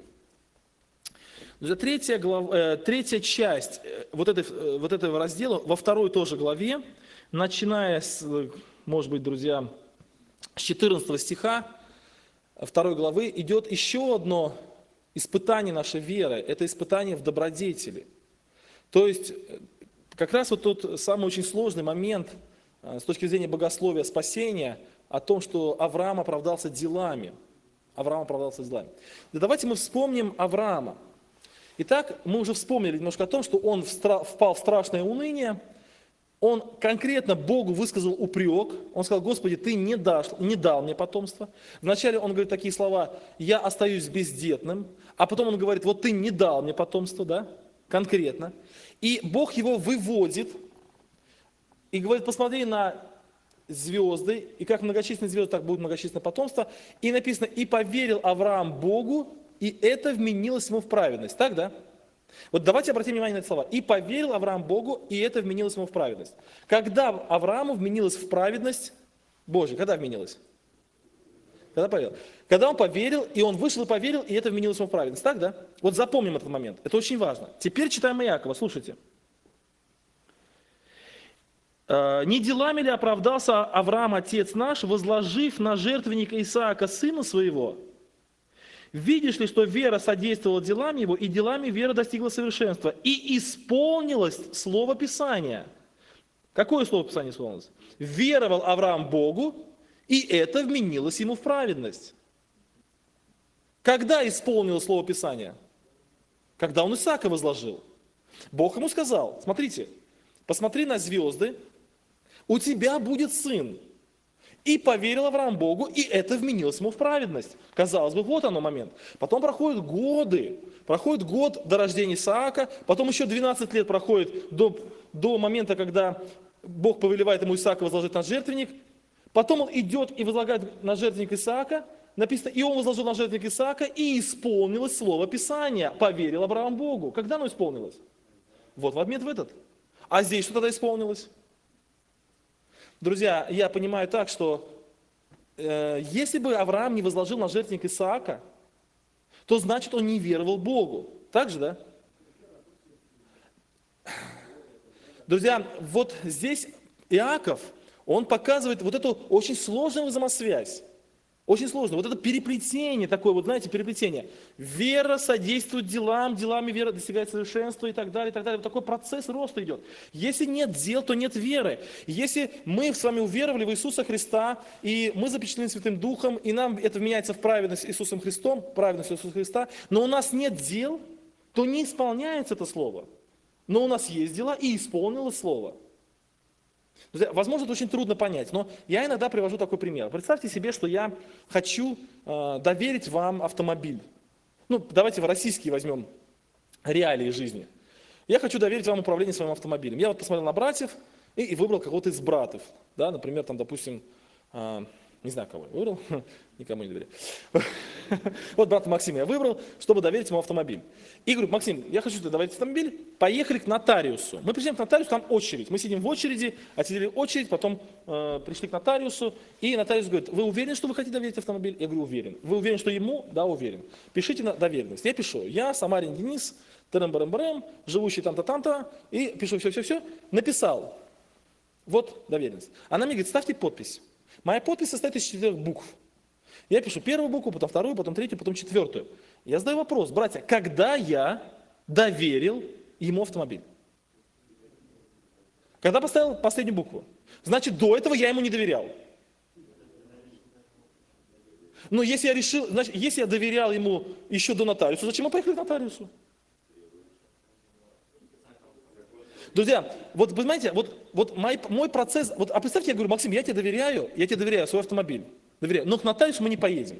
[SPEAKER 1] Друзья, третья часть вот этого раздела, во 2 тоже главе, начиная с, может быть, друзья, с 14 стиха 2 главы, идет еще одно испытание нашей веры. Это испытание в добродетели. То есть, как раз вот тот самый очень сложный момент с точки зрения богословия спасения, о том, что Авраам оправдался делами. Да давайте мы вспомним Авраама. Итак, мы уже вспомнили немножко о том, что он впал в страшное уныние. Он конкретно Богу высказал упрек. Он сказал, Господи, Ты не дал мне потомство. Вначале он говорит такие слова, я остаюсь бездетным. А потом он говорит, вот Ты не дал мне потомство, да, конкретно. И Бог его выводит и говорит, посмотри на звезды, и как многочисленные звезды, так будет многочисленное потомство. И написано, и поверил Авраам Богу, и это вменилось ему в праведность. Так, да? Вот давайте обратим внимание на эти слова. И поверил Авраам Богу, и это вменилось ему в праведность. Когда Аврааму вменилось в праведность Божию? Когда вменилось? Когда поверил. Когда он поверил, и он вышел и поверил, и это вменилось ему в праведность. Так, да? Вот запомним этот момент. Это очень важно. Теперь читаем Иакова. Слушайте. «Не делами ли оправдался Авраам, отец наш, возложив на жертвенник Исаака, сына своего? Видишь ли, что вера содействовала делам его, и делами вера достигла совершенства, и исполнилось слово Писания». Какое слово Писания исполнилось? «Веровал Авраам Богу, и это вменилось ему в праведность». Когда исполнилось слово Писания? Когда он Исаака возложил. Бог ему сказал: смотрите, посмотри на звезды, у тебя будет сын. И поверил Авраам Богу, и это вменилось ему в праведность. Казалось бы, вот оно момент. Потом проходят годы. Проходит год до рождения Исаака, потом еще 12 лет проходит до момента, когда Бог повелевает ему Исаака возложить на жертвенник. Потом он идет и возлагает на жертвенник Исаака. Написано, и он возложил на жертвенник Исаака, и исполнилось слово Писания. Поверил Авраам Богу. Когда оно исполнилось? Вот в момент в этот. А здесь что тогда исполнилось? Друзья, я понимаю так, что если бы Авраам не возложил на жертвенник Исаака, то значит он не веровал Богу. Так же, да? Друзья, вот здесь Иаков, он показывает вот эту очень сложную взаимосвязь. Очень сложно. Вот это переплетение такое, вот знаете, переплетение. Вера содействует делам, делами вера достигает совершенства и так далее, и так далее. Вот такой процесс роста идет. Если нет дел, то нет веры. Если мы с вами уверовали в Иисуса Христа, и мы запечатлены Святым Духом, и нам это вменяется в праведность Иисусом Христом, праведность Иисуса Христа, но у нас нет дел, то не исполняется это слово. Но у нас есть дела, и исполнилось слово. Друзья, возможно, это очень трудно понять, но я иногда привожу такой пример. Представьте себе, что я хочу доверить вам автомобиль. Ну, давайте в российские возьмем реалии жизни. Я хочу доверить вам управление своим автомобилем. Я вот посмотрел на братьев и выбрал кого-то из братьев. Да, например, там, допустим, не знаю, кого я выбрал, никому не доверяю. Вот брата Максима я выбрал, чтобы доверить ему автомобиль. И говорю: Максим, я хочу тебе доверить автомобиль, поехали к нотариусу. Мы пришли к нотариусу, там очередь. Мы сидим в очереди, отсидели очередь, потом пришли к нотариусу, и нотариус говорит: вы уверены, что вы хотите доверить автомобиль? Я говорю: уверен. Вы уверены, что ему? Да, уверен. Пишите на доверенность. Я пишу: я, Самарин Денис, живущий там-то, там-то, и пишу все. Написал. Вот доверенность. Она мне говорит: ставьте подпись. Моя подпись состоит из 4 букв. Я пишу первую букву, потом вторую, потом третью, потом четвертую. Я задаю вопрос: братья, когда я доверил ему автомобиль? Когда поставил последнюю букву? Значит, до этого я ему не доверял. Но если я решил, значит, если я доверял ему еще до нотариуса, зачем мы поехали к нотариусу? Друзья, вот понимаете, вот мой процесс, вот, а представьте, я говорю: Максим, я тебе доверяю свой автомобиль, доверяю, но к нотариусу мы не поедем.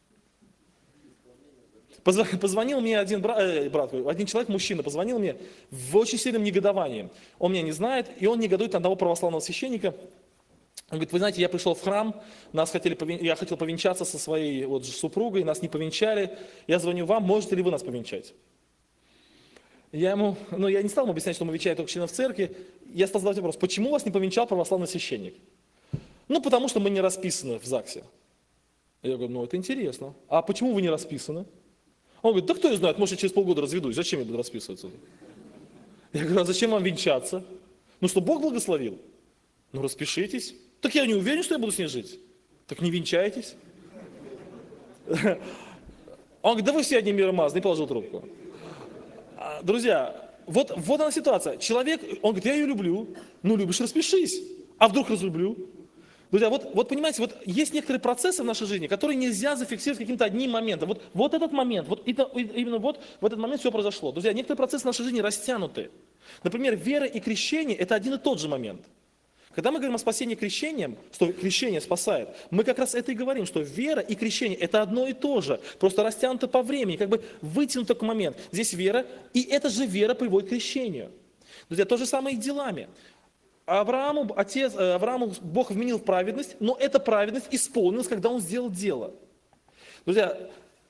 [SPEAKER 1] Позвонил мне один человек, мужчина, позвонил мне в очень сильном негодовании. Он меня не знает, и он негодует на одного православного священника. Он говорит: вы знаете, я пришел в храм, я хотел повенчаться со своей вот супругой, нас не повенчали, я звоню вам, можете ли вы нас повенчать? Я не стал ему объяснять, что мы венчаем только членов церкви. Я стал задавать вопрос: почему вас не повенчал православный священник? Ну, потому что мы не расписаны в ЗАГСе. Я говорю: это интересно. А почему вы не расписаны? Он говорит: да кто ее знает, может, я через полгода разведусь, зачем я буду расписываться? Я говорю: а зачем вам венчаться? Ну, что Бог благословил? Ну, распишитесь. Так я не уверен, что я буду с ней жить. Так не венчайтесь. Он говорит: да вы все одни миромазные, и положил трубку. Друзья, вот она ситуация. Человек, он говорит: я ее люблю. Ну, любишь, распишись. А вдруг разлюблю? Друзья, вот понимаете, вот есть некоторые процессы в нашей жизни, которые нельзя зафиксировать каким-то одним моментом. Вот этот момент, именно в этот момент все произошло. Друзья, некоторые процессы в нашей жизни растянуты. Например, вера и крещение – это один и тот же момент. Когда мы говорим о спасении крещением, что крещение спасает, мы как раз это и говорим, что вера и крещение – это одно и то же, просто растянуто по времени, как бы вытянут такой момент. Здесь вера, и эта же вера приводит к крещению. Друзья, то же самое и делами. Аврааму Бог вменил в праведность, но эта праведность исполнилась, когда он сделал дело. Друзья,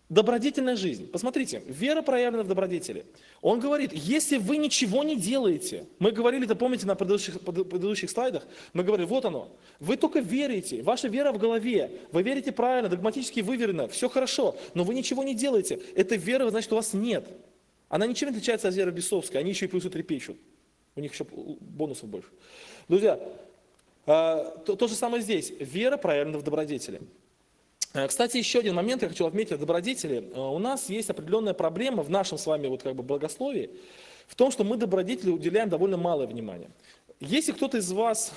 [SPEAKER 1] Добродетельная жизнь. Посмотрите, вера проявлена в добродетели. Он говорит, если вы ничего не делаете, мы говорили, это помните на предыдущих слайдах, мы говорили, вот оно, вы только верите, ваша вера в голове, вы верите правильно, догматически выверено, все хорошо, но вы ничего не делаете. Эта вера, значит, у вас нет. Она ничем не отличается от веры бесовской, они еще и плюс и трепещут. У них еще бонусов больше. Друзья, то же самое здесь. Вера проявлена в добродетели. Кстати, еще один момент я хочу отметить о добродетели. У нас есть определенная проблема в нашем с вами богословии, в том, что мы добродетели уделяем довольно малое внимание. Если кто-то из вас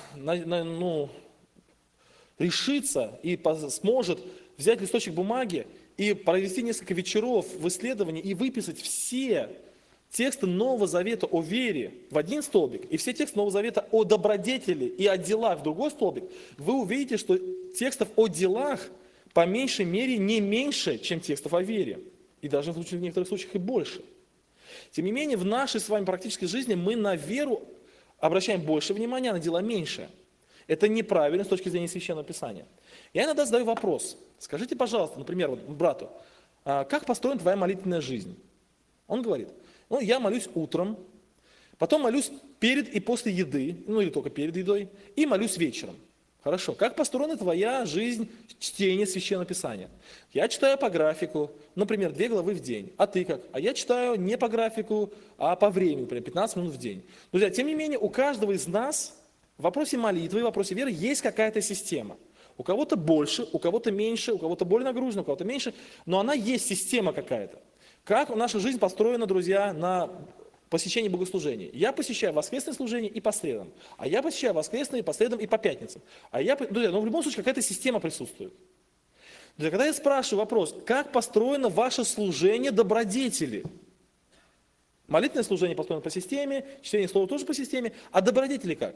[SPEAKER 1] решится и сможет взять листочек бумаги и провести несколько вечеров в исследовании и выписать все тексты Нового Завета о вере в один столбик и все тексты Нового Завета о добродетели и о делах в другой столбик, вы увидите, что текстов о делах по меньшей мере не меньше, чем текстов о вере. И даже в некоторых случаях и больше. Тем не менее, в нашей с вами практической жизни мы на веру обращаем больше внимания, а на дела меньше. Это неправильно с точки зрения Священного Писания. Я иногда задаю вопрос. Скажите, пожалуйста, например, брату, как построена твоя молитвенная жизнь? Он говорит, я молюсь утром, потом молюсь перед и после еды, или только перед едой, и молюсь вечером. Хорошо. Как построена твоя жизнь чтения Священного Писания? Я читаю по графику, например, 2 главы в день. А ты как? А я читаю не по графику, а по времени, например, 15 минут в день. Друзья, тем не менее, у каждого из нас в вопросе молитвы, в вопросе веры есть какая-то система. У кого-то больше, у кого-то меньше, у кого-то более нагружено, у кого-то меньше, но она есть система какая-то. Как наша жизнь построена, друзья, на посещении богослужений. Я посещаю воскресное служение и по средам. А я посещаю воскресные по средам и по пятницам. Друзья, в любом случае какая-то система присутствует. Друзья, когда я спрашиваю вопрос, как построено ваше служение добродетели? Молитвенное служение построено по системе, чтение слова тоже по системе, а добродетели как?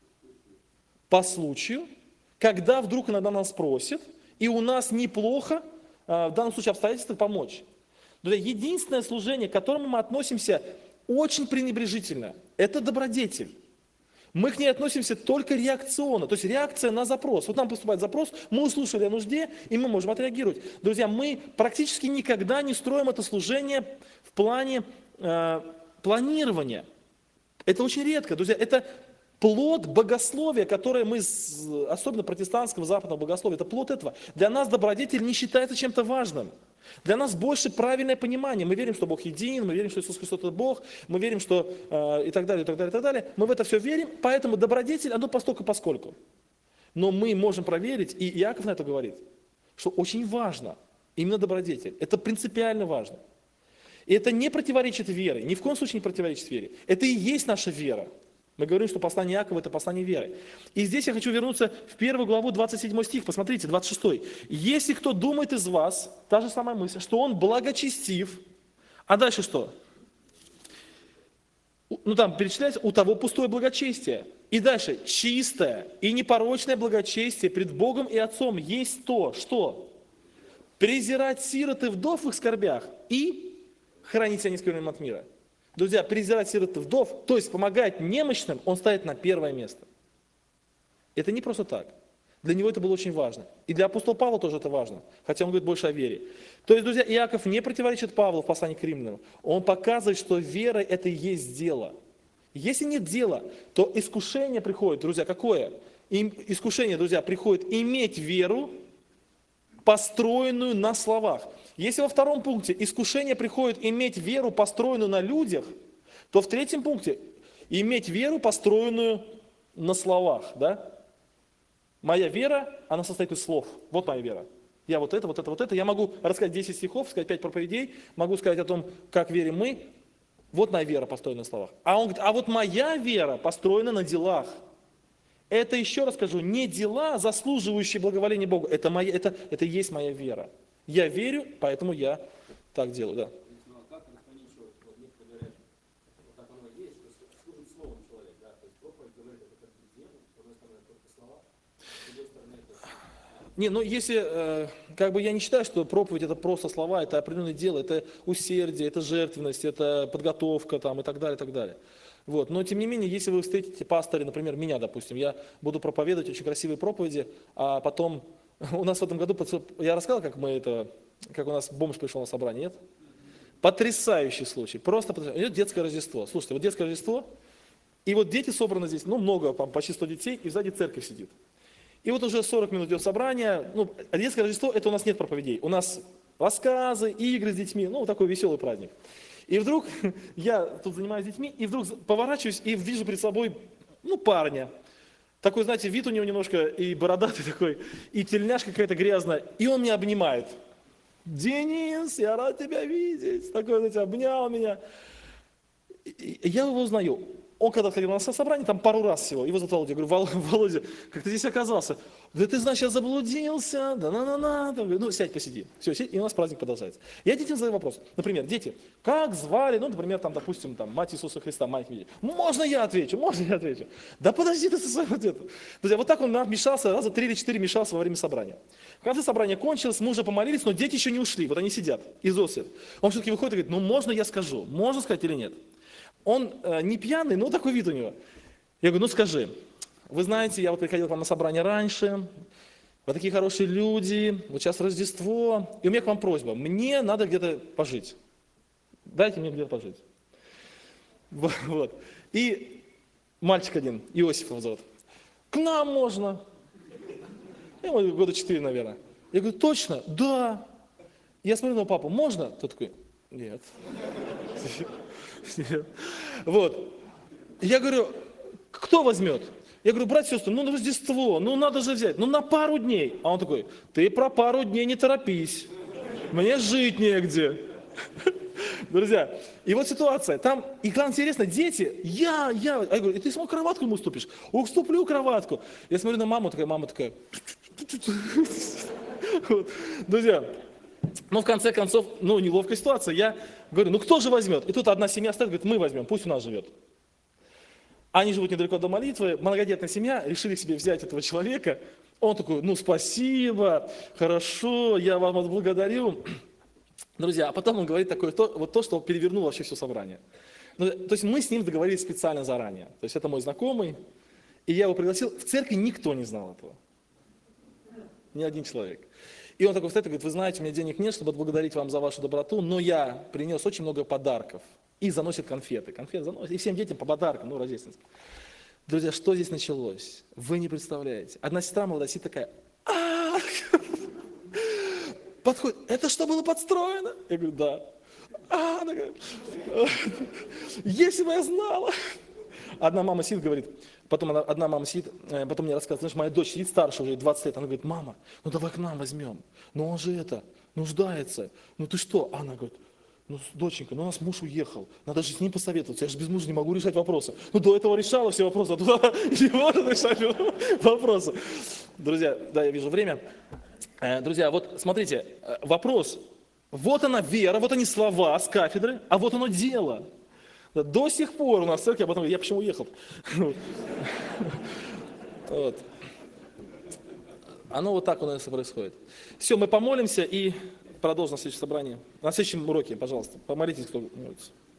[SPEAKER 1] По случаю, когда вдруг иногда нас просят, и у нас неплохо, в данном случае обстоятельства, помочь. Друзья, единственное служение, к которому мы относимся очень пренебрежительно, это добродетель. Мы к ней относимся только реакционно, то есть реакция на запрос. Вот нам поступает запрос, мы услышали о нужде, и мы можем отреагировать. Друзья, мы практически никогда не строим это служение в плане планирования. Это очень редко. Друзья, это плод богословия, которое мы, особенно протестантского западного богословия, это плод этого. Для нас добродетель не считается чем-то важным. Для нас больше правильное понимание. Мы верим, что Бог един, мы верим, что Иисус Христос это Бог, мы верим, что и так далее, и так далее, и так далее. Мы в это все верим, поэтому добродетель, оно постольку поскольку. Но мы можем проверить, и Иаков на это говорит, что очень важно именно добродетель. Это принципиально важно. И это не противоречит вере, ни в коем случае не противоречит вере. Это и есть наша вера. Мы говорим, что послание Иакова – это послание веры. И здесь я хочу вернуться в 1 главу, 27 стих, посмотрите, 26. «Если кто думает из вас, та же самая мысль, что он благочестив». А дальше что? Там перечисляется, у того пустое благочестие. И дальше, чистое и непорочное благочестие пред Богом и Отцом есть то, что? Презирать сирот и вдов в их скорбях и хранить себя неоскверненным от мира. Друзья, презирать сирот и вдов, то есть помогать немощным, он ставит на первое место. Это не просто так. Для него это было очень важно. И для апостола Павла тоже это важно, хотя он говорит больше о вере. То есть, друзья, Иаков не противоречит Павлу в послании к римлянам. Он показывает, что вера – это и есть дело. Если нет дела, то искушение приходит, друзья, какое? Искушение, друзья, приходит иметь веру, построенную на словах. Если во втором пункте искушение приходит иметь веру, построенную на людях, то в третьем пункте иметь веру, построенную на словах. Да? Моя вера, она состоит из слов. Вот моя вера. Я вот это. Я могу рассказать 10 стихов, сказать 5 проповедей, могу сказать о том, как верим мы. Вот моя вера, построена на словах. А он говорит, а вот моя вера построена на делах. Это, еще раз скажу, не дела, заслуживающие благоволения Богу. Это и есть моя вера. Я верю, поэтому я так делаю. Да.
[SPEAKER 2] Ну а как разграничивать, вот некоторые говорят, вот так оно и есть, что служит словом человек, да, то есть проповедь говорит, это как бы дело, с одной стороны, это только слова, с другой стороны, это...
[SPEAKER 1] если, я не считаю, что проповедь это просто слова, это определенное дело, это усердие, это жертвенность, это подготовка там, и так далее, и так далее. Вот. Но тем не менее, если вы встретите пастыря, например, меня, допустим, я буду проповедовать очень красивые проповеди, а потом у нас в этом году, я рассказал, как мы это как у нас бомж пришел на собрание, нет? Потрясающий случай, просто потрясающий. Идет детское Рождество. Слушайте, вот детское Рождество, и вот дети собраны здесь, ну много, почти 100 детей, и сзади церковь сидит. И вот уже 40 минут идет собрание, ну, а детское Рождество, это у нас нет проповедей, у нас рассказы, игры с детьми, ну, такой веселый праздник. И вдруг я тут занимаюсь детьми, и вдруг поворачиваюсь и вижу перед собой, ну, парня. Такой, знаете, вид у него немножко и бородатый такой, и тельняшка какая-то грязная, и он меня обнимает. Денис, я рад тебя видеть. Такой, знаете, обнял меня. И я его узнаю. Он когда ходил на собрание, там пару раз всего, его зовут Володя. Я говорю, Володя, как ты здесь оказался? Да ты, значит, я заблудился, да-на-на-на. Ну, сядь, посиди. Все, сядь, и у нас праздник продолжается. Я детям задаю вопрос. Например, дети, как звали, ну, например, там, допустим, там, мать Иисуса Христа, маленьких детей. Можно я отвечу? Да подожди ты со своим ответом. Друзья, вот так он вмешался, раза 3 или 4 мешался во время собрания. В конце собрания кончилось, мы уже помолились, но дети еще не ушли, вот они сидят, из взрослых. Он все-таки выходит и говорит, ну, можно я скажу? Можно сказать или нет? Он не пьяный, но такой вид у него. Я говорю, ну скажи, вы знаете, я вот приходил к вам на собрание раньше, вы такие хорошие люди, вот сейчас Рождество, и у меня к вам просьба, мне надо где-то пожить. Дайте мне где-то пожить. Вот. И мальчик один, Иосиф его зовут, к нам можно. Ему года 4, наверное. Я говорю, точно? Да. Я смотрю на папу, можно? Тот такой, нет. Вот. Я говорю, кто возьмет? Я говорю, братья и сестры, ну на Рождество, ну надо же взять, ну на пару дней. А он такой, ты про пару дней не торопись, мне жить негде. Друзья, и вот ситуация, там, и главное интересно, дети, я говорю, и ты смог кроватку ему уступишь? Уступлю кроватку. Я смотрю на мама такая. Вот. Друзья, ну, в конце концов, ну, неловкая ситуация. Я говорю, ну, кто же возьмет? И тут одна семья стоит, говорит, мы возьмем, пусть у нас живет. Они живут недалеко до молитвы, многодетная семья, решили себе взять этого человека. Он такой, ну, спасибо, хорошо, я вам благодарю. Друзья, а потом он говорит такое, вот то, что перевернуло вообще все собрание. Ну, то есть мы с ним договорились специально заранее. То есть это мой знакомый, и я его пригласил. В церкви никто не знал этого. Ни один человек. И он такой встает и говорит, вы знаете, у меня денег нет, чтобы отблагодарить вам за вашу доброту, но я принес очень много подарков. И заносит конфеты. Конфеты заносит, и всем детям по подаркам, ну, рождественским. Друзья, что здесь началось? Вы не представляете. Одна сестра молодая сидит такая, подходит, это что, было подстроено? Я говорю, да. Она говорит, если бы я знала. Одна мама сидит, говорит, одна мама сидит, потом мне рассказывает, знаешь, моя дочь сидит старше, уже 20 лет, она говорит, мама, ну давай к нам возьмем, ну он же нуждается, ну ты что? Она говорит, ну доченька, ну у нас муж уехал, надо же с ним посоветоваться, я же без мужа не могу решать вопросы. Ну до этого решала все вопросы, а туда не может решать вопросы. Друзья, да, я вижу время. Друзья, вот смотрите, вопрос, вот она вера, вот они слова с кафедры, а вот оно дело. До сих пор у нас в церкви об этом говорит, я почему уехал? Вот. Оно вот так у нас и происходит. Все, мы помолимся и продолжим на следующем собрании. На следующем уроке, пожалуйста, помолитесь, кто молится.